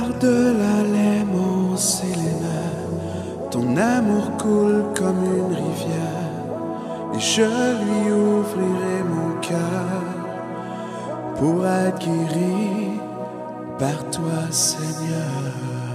Par-delà les monts et les mers, ton amour coule comme une rivière, et je lui ouvrirai mon cœur pour être guéri par toi, Seigneur.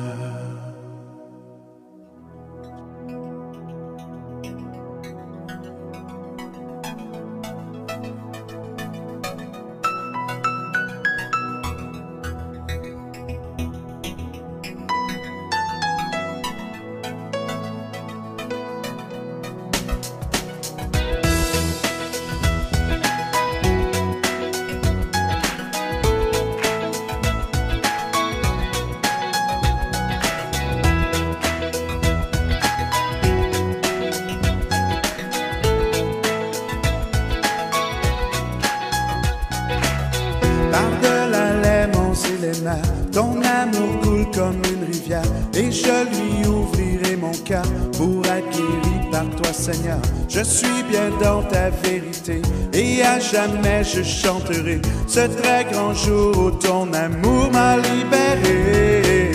Par-delà les monts et les mers, ton amour coule comme une rivière, et je lui ouvrirai mon cœur pour être guéri par toi, Seigneur. Je suis bien dans ta vérité, et à jamais je chanterai ce très grand jour où ton amour m'a libéré.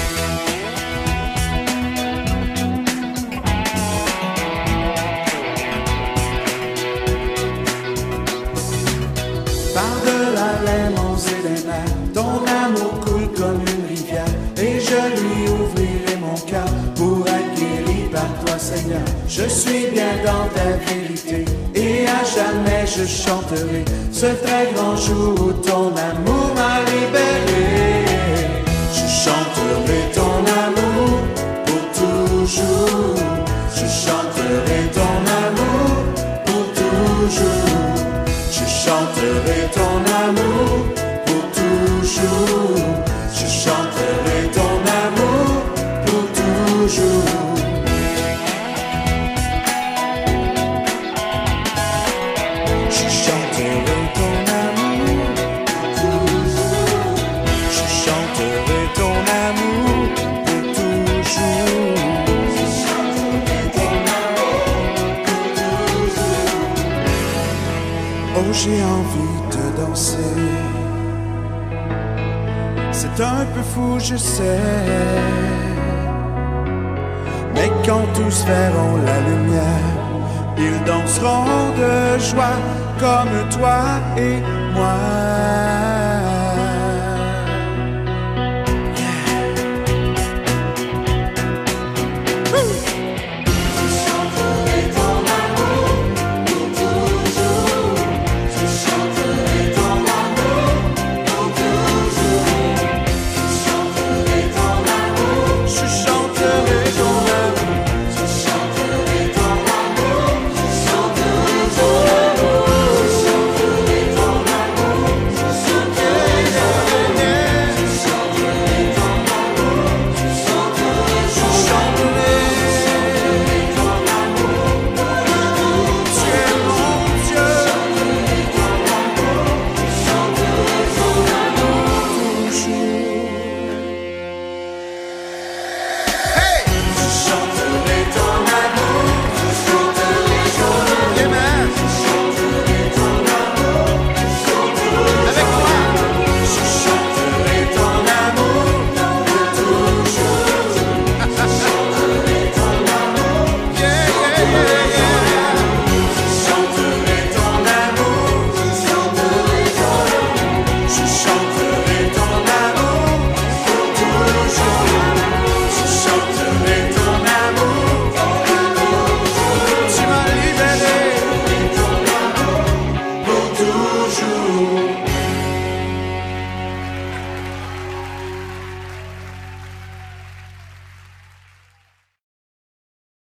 Par-delà les monts et les mers, ton amour coule comme une rivière, et je lui ouvrirai mon cœur pour être guéri par toi, Seigneur. Je suis bien dans ta vérité, et à jamais je chanterai ce très grand jour où ton amour m'a libéré. Je chanterai ton amour pour toujours, je chanterai ton amour pour toujours. Je chanterai ton amour pour toujours. Je chanterai ton amour pour toujours. Je chanterai ton amour pour toujours. Je chanterai ton amour pour toujours. Je chanterai ton amour pour toujours. Oh, j'ai envie de danser. C'est un peu fou, je sais, mais quand tous verront la lumière, ils danseront de joie comme toi et moi.